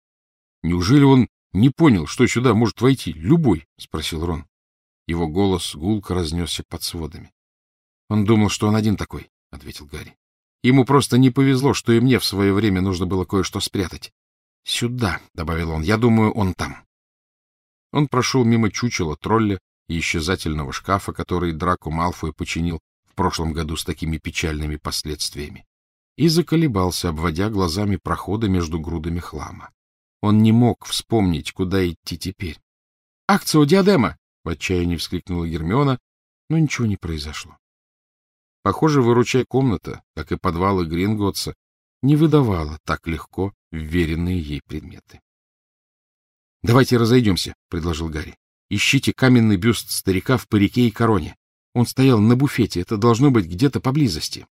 — Неужели он не понял, что сюда может войти любой? — спросил Рон. Его голос гулко разнесся под сводами. — Он думал, что он один такой, — ответил Гарри. Ему просто не повезло, что и мне в свое время нужно было кое-что спрятать. — Сюда, — добавил он, — я думаю, он там. Он прошел мимо чучела тролля и исчезательного шкафа, который Драко Малфой починил в прошлом году с такими печальными последствиями, и заколебался, обводя глазами проходы между грудами хлама. Он не мог вспомнить, куда идти теперь. — Акцио диадема! — в отчаянии вскрикнула Гермиона, но ничего не произошло. Похоже, выручай-комната, как и подвалы Гринготтса, не выдавала так легко вверенные ей предметы. — Давайте разойдемся, — предложил Гарри. — Ищите каменный бюст старика в парике и короне. Он стоял на буфете, это должно быть где-то поблизости.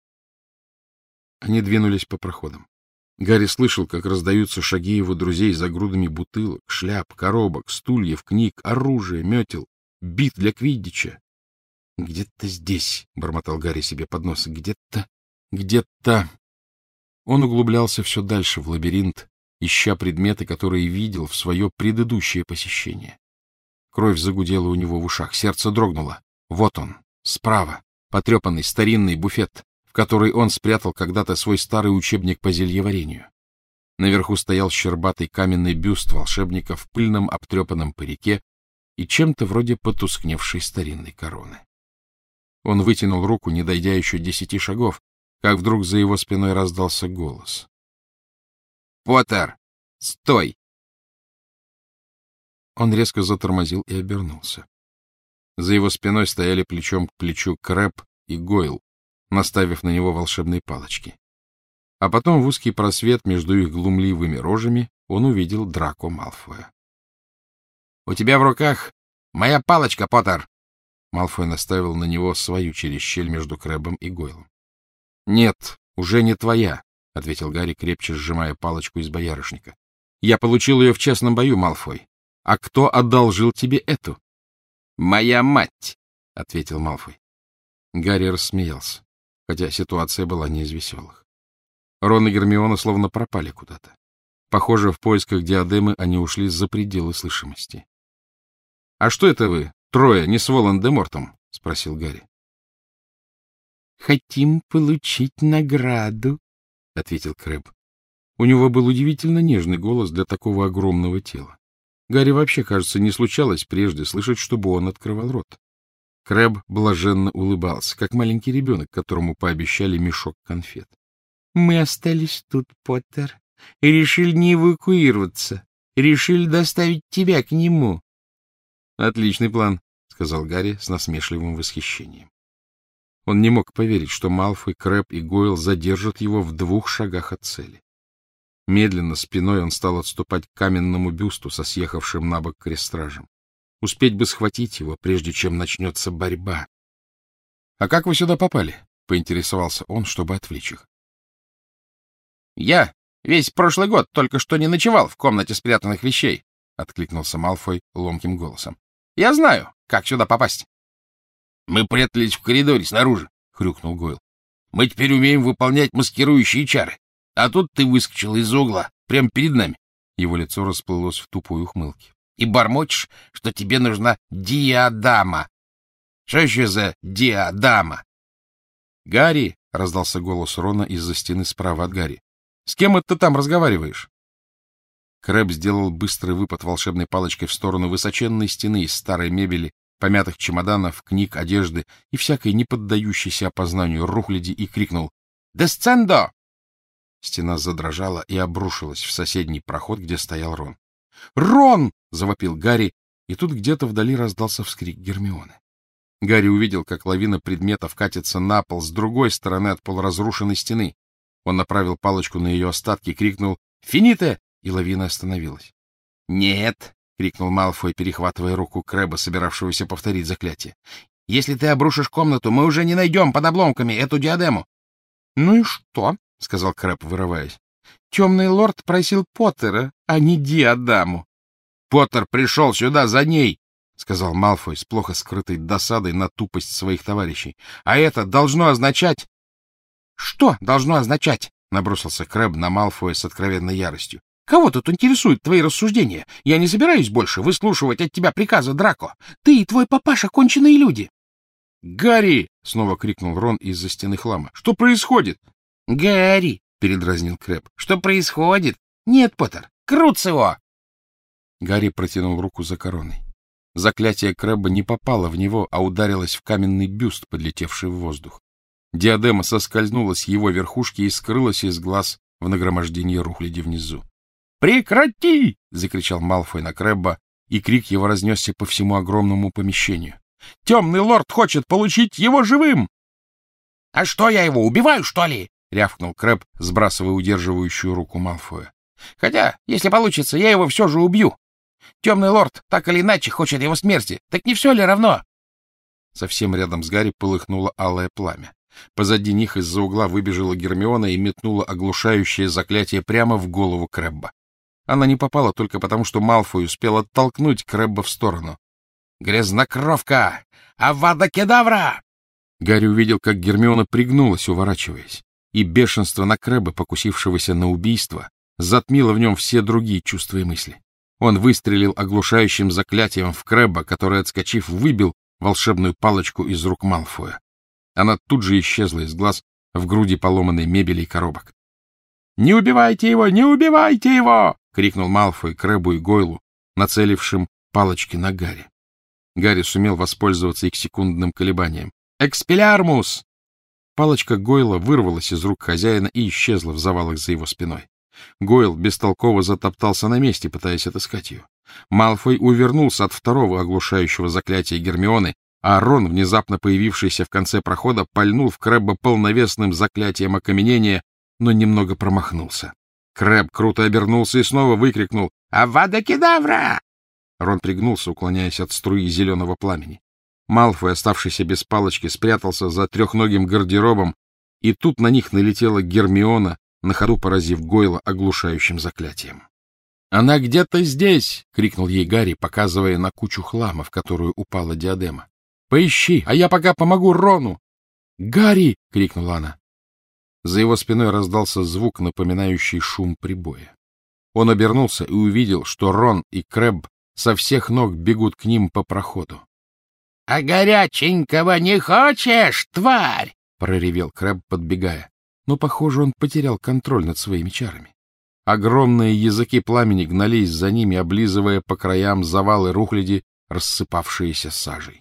Они двинулись по проходам. Гарри слышал, как раздаются шаги его друзей за грудами бутылок, шляп, коробок, стульев, книг, оружия, метел, бит для квиддича. — Где-то здесь, — бормотал Гарри себе под нос, — где-то, где-то... Он углублялся все дальше в лабиринт, ища предметы, которые видел в свое предыдущее посещение. Кровь загудела у него в ушах, сердце дрогнуло. Вот он, справа, потрепанный старинный буфет, в который он спрятал когда-то свой старый учебник по зельеварению. Наверху стоял щербатый каменный бюст волшебника в пыльном обтрепанном парике и чем-то вроде потускневшей старинной короны. Он вытянул руку, не дойдя еще десяти шагов, как вдруг за его спиной раздался голос. — Поттер, стой! Он резко затормозил и обернулся. За его спиной стояли плечом к плечу Крэбб и Гойл, наставив на него волшебные палочки. А потом в узкий просвет между их глумливыми рожами он увидел Драко Малфоя. — У тебя в руках моя палочка, Поттер! Малфой наставил на него свою через щель между Крэббом и Гойлом. — Нет, уже не твоя, — ответил Гарри, крепче сжимая палочку из боярышника. — Я получил ее в честном бою, Малфой. А кто одолжил тебе эту? — Моя мать, — ответил Малфой. Гарри рассмеялся, хотя ситуация была не из веселых. Рон и Гермиона словно пропали куда-то. Похоже, в поисках диадемы они ушли за пределы слышимости. — А что это вы, трое, не с Волан-де-Мортом? — спросил Гарри. — Хотим получить награду, — ответил Крэбб. У него был удивительно нежный голос для такого огромного тела. Гарри вообще, кажется, не случалось прежде слышать, чтобы он открывал рот. Крэбб блаженно улыбался, как маленький ребенок, которому пообещали мешок конфет. — Мы остались тут, Поттер, и решили не эвакуироваться. Решили доставить тебя к нему. — Отличный план, — сказал Гарри с насмешливым восхищением. Он не мог поверить, что Малфой, Крэбб и Гойл задержат его в двух шагах от цели. Медленно, спиной он стал отступать к каменному бюсту со съехавшим на бок крестражем. Успеть бы схватить его, прежде чем начнется борьба. — А как вы сюда попали? — поинтересовался он, чтобы отвлечь их. — Я весь прошлый год только что не ночевал в комнате спрятанных вещей, — откликнулся Малфой ломким голосом. — Я знаю, как сюда попасть. — Мы прятались в коридоре снаружи, — хрюкнул Гойл. — Мы теперь умеем выполнять маскирующие чары. А тут ты выскочил из-за угла, прямо перед нами. Его лицо расплылось в тупой ухмылке. И бормочешь, что тебе нужна диадама. Что еще за диадама? — Гарри! — раздался голос Рона из-за стены справа от Гарри. — С кем это ты там разговариваешь? Крэбб сделал быстрый выпад волшебной палочкой в сторону высоченной стены из старой мебели, помятых чемоданов, книг, одежды и всякой неподдающейся опознанию рухляди и крикнул «Десцендо!». Стена задрожала и обрушилась в соседний проход, где стоял Рон. «Рон!» — завопил Гарри, и тут где-то вдали раздался вскрик Гермионы. Гарри увидел, как лавина предметов катится на пол с другой стороны от полуразрушенной стены. Он направил палочку на ее остатки и крикнул «Фините!», и лавина остановилась. «Нет!» — крикнул Малфой, перехватывая руку Крэбба, собиравшегося повторить заклятие. «Если ты обрушишь комнату, мы уже не найдем под обломками эту диадему». «Ну и что?» — сказал Крэбб, вырываясь. — Темный лорд просил Поттера, а не диадаму. — Поттер пришел сюда за ней, — сказал Малфой с плохо скрытой досадой на тупость своих товарищей. — А это должно означать... — Что должно означать? — набросился Крэбб на Малфоя с откровенной яростью. — Кого тут интересуют твои рассуждения? Я не собираюсь больше выслушивать от тебя приказа, Драко. Ты и твой папаша — конченые люди. — Гарри! — снова крикнул Рон из-за стены хлама. — Что происходит? — Гарри! — передразнил Крэбб. — Что происходит? — Нет, Поттер, крутс его! Гарри протянул руку за короной. Заклятие Крэбба не попало в него, а ударилось в каменный бюст, подлетевший в воздух. Диадема соскользнула с его верхушки и скрылась из глаз в нагромождении рухляди внизу. «Прекрати!» — закричал Малфой на Крэбба, и крик его разнесся по всему огромному помещению. «Темный лорд хочет получить его живым!» «А что, я его убиваю, что ли?» — рявкнул Крэбб, сбрасывая удерживающую руку Малфоя. — Хотя, если получится, я его все же убью. Темный лорд так или иначе хочет его смерти. Так не все ли равно? Совсем рядом с Гарри полыхнуло алое пламя. Позади них из-за угла выбежала Гермиона и метнула оглушающее заклятие прямо в голову Крэбба. Она не попала только потому, что Малфой успел оттолкнуть Крэбба в сторону. «Грязнокровка! Авада кедавра!» Гарри увидел, как Гермиона пригнулась, уворачиваясь, и бешенство на Крэбба, покусившегося на убийство, затмило в нем все другие чувства и мысли. Он выстрелил оглушающим заклятием в Крэбба, который, отскочив, выбил волшебную палочку из рук Малфоя. Она тут же исчезла из глаз в груди поломанной мебели и коробок. «Не убивайте его! Не убивайте его!» — крикнул Малфой Крэббу и Гойлу, нацелившим палочки на Гарри. Гарри сумел воспользоваться их секундным колебанием. «Экспеллиармус!» Палочка Гойла вырвалась из рук хозяина и исчезла в завалах за его спиной. Гойл бестолково затоптался на месте, пытаясь отыскать ее. Малфой увернулся от второго оглушающего заклятия Гермионы, а Рон, внезапно появившийся в конце прохода, пальнул в Крэбба полновесным заклятием окаменения, но немного промахнулся. Крэбб круто обернулся и снова выкрикнул «Авада кедавра!». Рон пригнулся, уклоняясь от струи зеленого пламени. Малфой, оставшийся без палочки, спрятался за трехногим гардеробом, и тут на них налетела Гермиона, на ходу поразив Гойла оглушающим заклятием. «Она где-то здесь!» — крикнул ей Гарри, показывая на кучу хлама, в которую упала диадема. «Поищи, а я пока помогу Рону!» «Гарри!» — крикнула она. За его спиной раздался звук, напоминающий шум прибоя. Он обернулся и увидел, что Рон и Крэбб со всех ног бегут к ним по проходу. — А горяченького не хочешь, тварь? — проревел Крэбб, подбегая. Но, похоже, он потерял контроль над своими чарами. Огромные языки пламени гнались за ними, облизывая по краям завалы рухляди, рассыпавшиеся сажей.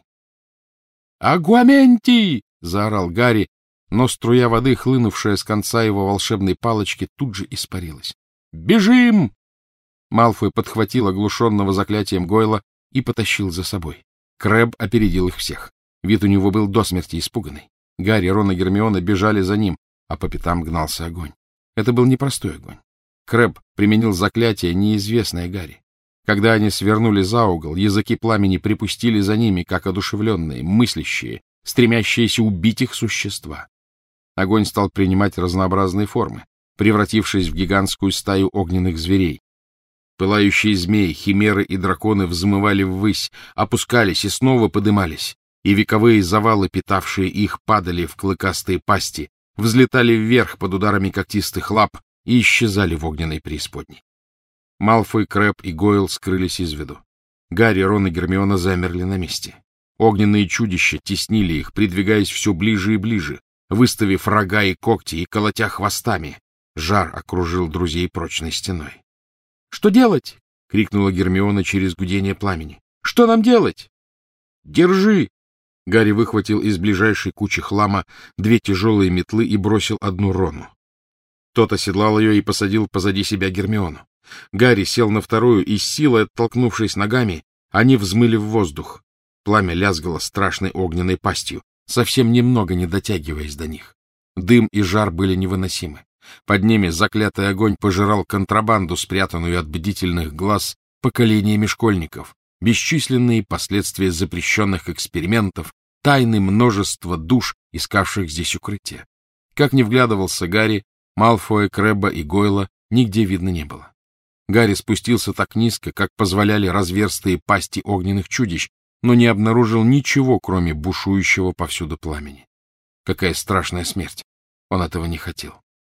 «Агуаменти!» — заорал Гарри, но струя воды, хлынувшая с конца его волшебной палочки, тут же испарилась. «Бежим!» Малфой подхватил оглушенного заклятием Гойла и потащил за собой. Крэбб опередил их всех. Вид у него был до смерти испуганный. Гарри, Рон и Гермиона бежали за ним, а по пятам гнался огонь. Это был непростой огонь. Крэбб применил заклятие, неизвестное Гарри. Когда они свернули за угол, языки пламени припустили за ними, как одушевленные, мыслящие, стремящиеся убить их существа. Огонь стал принимать разнообразные формы, превратившись в гигантскую стаю огненных зверей. Пылающие змеи, химеры и драконы взмывали ввысь, опускались и снова подымались, и вековые завалы, питавшие их, падали в клыкастые пасти, взлетали вверх под ударами когтистых лап и исчезали в огненной преисподней. Малфой, Крэбб и Гойл скрылись из виду. Гарри, Рон и Гермиона замерли на месте. Огненные чудища теснили их, придвигаясь все ближе и ближе, выставив рога и когти и колотя хвостами. Жар окружил друзей прочной стеной. — Что делать? — крикнула Гермиона через гудение пламени. — Что нам делать? — Держи! Гарри выхватил из ближайшей кучи хлама две тяжелые метлы и бросил одну Рону. Тот оседлал ее и посадил позади себя Гермиону. Гарри сел на вторую, и с силой оттолкнувшись ногами, они взмыли в воздух. Пламя лязгало страшной огненной пастью, совсем немного не дотягиваясь до них. Дым и жар были невыносимы. Под ними заклятый огонь пожирал контрабанду, спрятанную от бдительных глаз поколениями школьников, бесчисленные последствия запрещенных экспериментов, тайны множества душ, искавших здесь укрытие. Как ни вглядывался Гарри, Малфоя, Крэбба и Гойла нигде видно не было. Гарри спустился так низко, как позволяли разверстые пасти огненных чудищ, но не обнаружил ничего, кроме бушующего повсюду пламени. Какая страшная смерть! Он этого не хотел.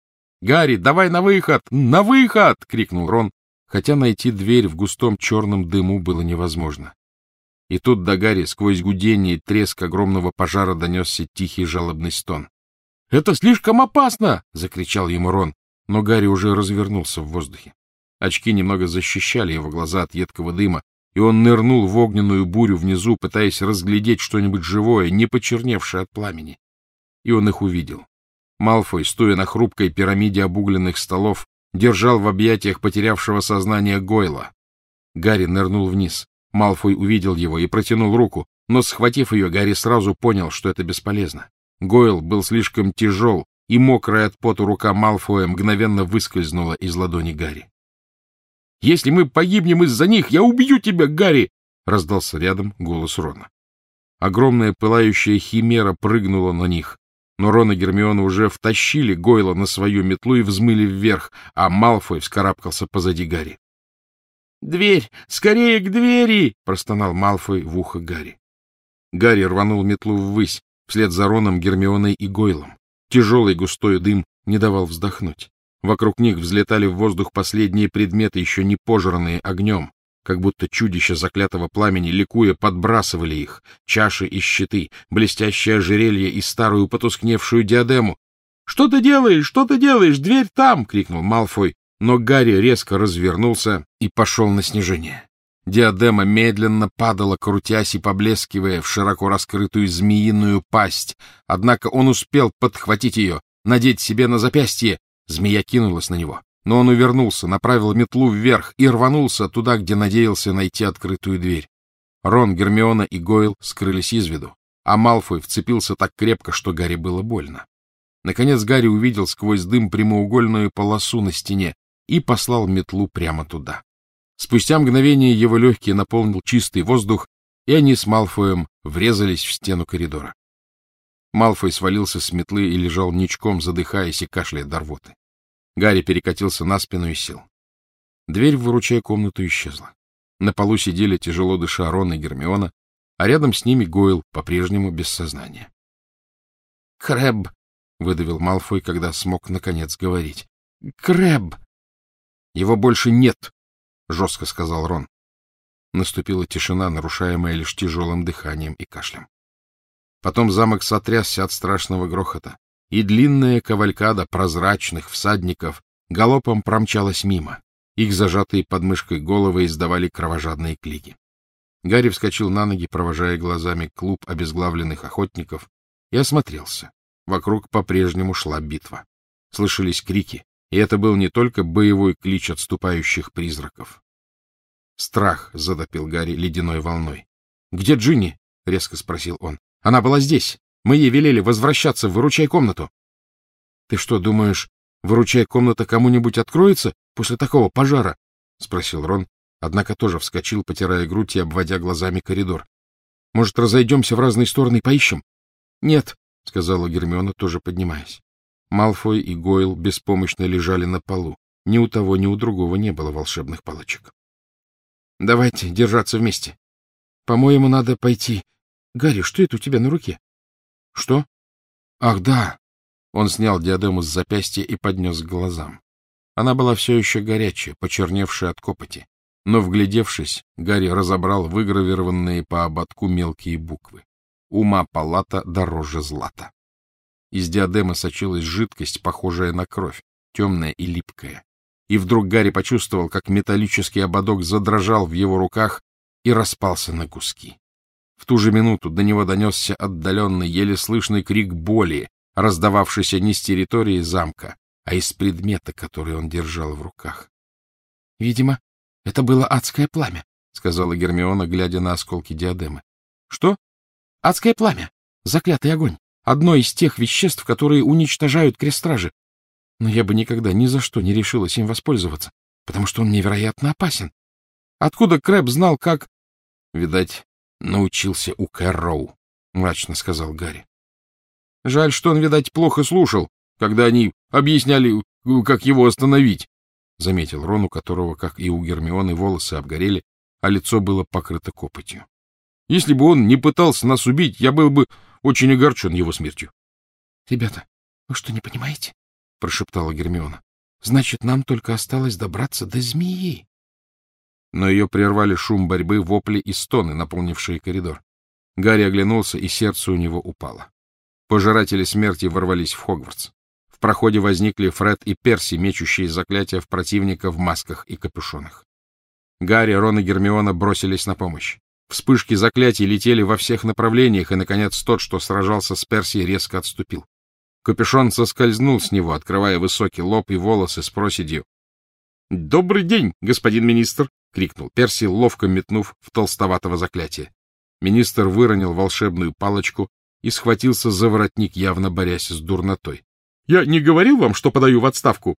— Гарри, давай на выход! На выход! — крикнул Рон, хотя найти дверь в густом черном дыму было невозможно. И тут до Гарри сквозь гудение и треск огромного пожара донесся тихий жалобный стон. — Это слишком опасно! — закричал ему Рон, но Гарри уже развернулся в воздухе. Очки немного защищали его глаза от едкого дыма, и он нырнул в огненную бурю внизу, пытаясь разглядеть что-нибудь живое, не почерневшее от пламени. И он их увидел. Малфой, стоя на хрупкой пирамиде обугленных столов, держал в объятиях потерявшего сознание Гойла. Гарри нырнул вниз. Малфой увидел его и протянул руку, но, схватив ее, Гарри сразу понял, что это бесполезно. Гойл был слишком тяжел, и мокрая от пота рука Малфоя мгновенно выскользнула из ладони Гарри. — Если мы погибнем из-за них, я убью тебя, Гарри! — раздался рядом голос Рона. Огромная пылающая химера прыгнула на них, но Рон и Гермиона уже втащили Гойла на свою метлу и взмыли вверх, а Малфой вскарабкался позади Гарри. — Дверь! Скорее к двери! — простонал Малфой в ухо Гарри. Гарри рванул метлу ввысь, вслед за Роном, Гермионой и Гойлом. Тяжелый густой дым не давал вздохнуть. Вокруг них взлетали в воздух последние предметы, еще не пожранные огнем, как будто чудища заклятого пламени, ликуя, подбрасывали их, чаши и щиты, блестящее ожерелье и старую потускневшую диадему. — Что ты делаешь? Что ты делаешь? Дверь там! — крикнул Малфой, но Гарри резко развернулся и пошел на снижение. Диадема медленно падала, крутясь и поблескивая в широко раскрытую змеиную пасть. Однако он успел подхватить ее, надеть себе на запястье. Змея кинулась на него, но он увернулся, направил метлу вверх и рванулся туда, где надеялся найти открытую дверь. Рон, Гермиона и Гойл скрылись из виду, а Малфой вцепился так крепко, что Гарри было больно. Наконец Гарри увидел сквозь дым прямоугольную полосу на стене и послал метлу прямо туда. Спустя мгновение его легкие наполнил чистый воздух, и они с Малфоем врезались в стену коридора. Малфой свалился с метлы и лежал ничком, задыхаясь и кашляя до рвоты. Гарри перекатился на спину и сел. Дверь в выручай комнату исчезла. На полу сидели, тяжело дыша, Рон и Гермиона, а рядом с ними Гойл, по-прежнему без сознания. — Крэбб! — выдавил Малфой, когда смог наконец говорить. — Крэбб! — Его больше нет! — жестко сказал Рон. Наступила тишина, нарушаемая лишь тяжелым дыханием и кашлем. Потом замок сотрясся от страшного грохота, и длинная кавалькада прозрачных всадников галопом промчалась мимо. Их зажатые под мышкой головы издавали кровожадные клики. Гарри вскочил на ноги, провожая глазами клуб обезглавленных охотников, и осмотрелся. Вокруг по-прежнему шла битва. Слышались крики, и это был не только боевой клич отступающих призраков. Страх затопил Гарри ледяной волной. — Где Джинни? — резко спросил он. — Она была здесь. Мы ей велели возвращаться в выручай комнату. — Ты что, думаешь, выручай комната кому-нибудь откроется после такого пожара? — спросил Рон, однако тоже вскочил, потирая грудь и обводя глазами коридор. — Может, разойдемся в разные стороны и поищем? — Нет, — сказала Гермиона, тоже поднимаясь. Малфой и Гойл беспомощно лежали на полу. Ни у того, ни у другого не было волшебных палочек. — Давайте держаться вместе. По-моему, надо пойти. Гарри, что это у тебя на руке? — Что? — Ах, да! Он снял диадему с запястья и поднес к глазам. Она была все еще горячая, почерневшая от копоти. Но, вглядевшись, Гарри разобрал выгравированные по ободку мелкие буквы. «Ума палата дороже злата». Из диадемы сочилась жидкость, похожая на кровь, темная и липкая. И вдруг Гарри почувствовал, как металлический ободок задрожал в его руках и распался на куски. В ту же минуту до него донесся отдаленный, еле слышный крик боли, раздававшийся не с территории замка, а из предмета, который он держал в руках. — Видимо, это было адское пламя, — сказала Гермиона, глядя на осколки диадемы. — Что? — Адское пламя. Заклятый огонь. Одно из тех веществ, которые уничтожают крестражи. Но я бы никогда ни за что не решилась им воспользоваться, потому что он невероятно опасен. Откуда Крэбб знал, как... — Видать, научился у Кэрроу, — мрачно сказал Гарри. — Жаль, что он, видать, плохо слушал, когда они объясняли, как его остановить, — заметил Рон, у которого, как и у Гермионы, волосы обгорели, а лицо было покрыто копотью. — Если бы он не пытался нас убить, я был бы очень огорчен его смертью. — Ребята, вы что, не понимаете? — прошептала Гермиона. — Значит, нам только осталось добраться до змеи. Но ее прервали шум борьбы, вопли и стоны, наполнившие коридор. Гарри оглянулся, и сердце у него упало. Пожиратели смерти ворвались в Хогвартс. В проходе возникли Фред и Перси, мечущие заклятия в противника в масках и капюшонах. Гарри, Рон и Гермиона бросились на помощь. Вспышки заклятий летели во всех направлениях, и, наконец, тот, что сражался с Перси, резко отступил. Капюшон соскользнул с него, открывая высокий лоб и волосы с проседью. — Добрый день, господин министр! — крикнул Перси, ловко метнув в толстоватого заклятия. Министр выронил волшебную палочку и схватился за воротник, явно борясь с дурнотой. — Я не говорил вам, что подаю в отставку?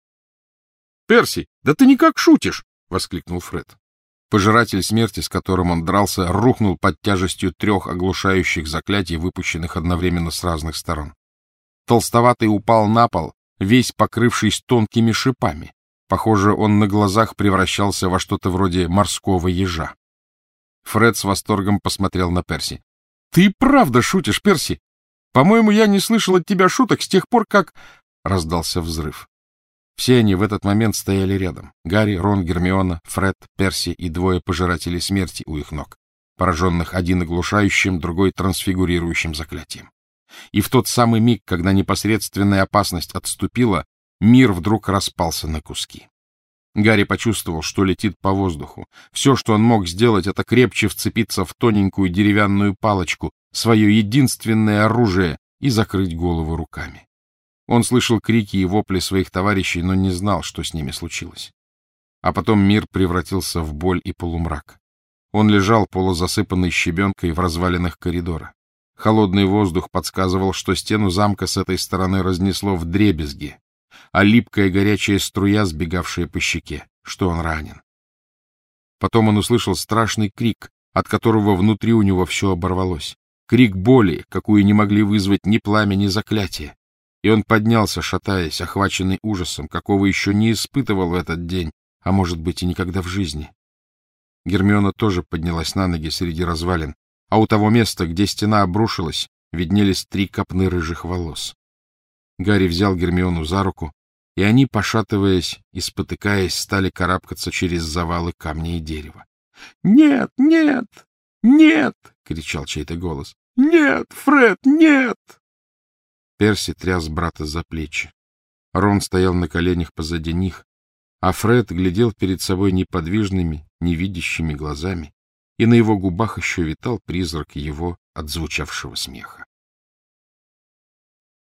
— Перси, да ты никак шутишь! — воскликнул Фред. Пожиратель смерти, с которым он дрался, рухнул под тяжестью трех оглушающих заклятий, выпущенных одновременно с разных сторон. Толстоватый упал на пол, весь покрывшись тонкими шипами. Похоже, он на глазах превращался во что-то вроде морского ежа. Фред с восторгом посмотрел на Перси. — Ты правда шутишь, Перси? По-моему, я не слышал от тебя шуток с тех пор, как... Раздался взрыв. Все они в этот момент стояли рядом. Гарри, Рон, Гермиона, Фред, Перси и двое пожирателей смерти у их ног, пораженных один оглушающим, другой трансфигурирующим заклятием. И в тот самый миг, когда непосредственная опасность отступила, мир вдруг распался на куски. Гарри почувствовал, что летит по воздуху. Все, что он мог сделать, это крепче вцепиться в тоненькую деревянную палочку, свое единственное оружие, и закрыть голову руками. Он слышал крики и вопли своих товарищей, но не знал, что с ними случилось. А потом мир превратился в боль и полумрак. Он лежал, полузасыпанный щебенкой, в развалинах коридора. Холодный воздух подсказывал, что стену замка с этой стороны разнесло вдребезги, а липкая горячая струя, сбегавшая по щеке, что он ранен. Потом он услышал страшный крик, от которого внутри у него все оборвалось. Крик боли, какую не могли вызвать ни пламя, ни заклятие. И он поднялся, шатаясь, охваченный ужасом, какого еще не испытывал в этот день, а, может быть, и никогда в жизни. Гермиона тоже поднялась на ноги среди развалин, а у того места, где стена обрушилась, виднелись три копны рыжих волос. Гарри взял Гермиону за руку, и они, пошатываясь и спотыкаясь, стали карабкаться через завалы камня и дерева. — Нет, нет, нет! — кричал чей-то голос. — Нет, Фред, нет! Перси тряс брата за плечи. Рон стоял на коленях позади них, а Фред глядел перед собой неподвижными, невидящими глазами, и на его губах еще витал призрак его отзвучавшего смеха.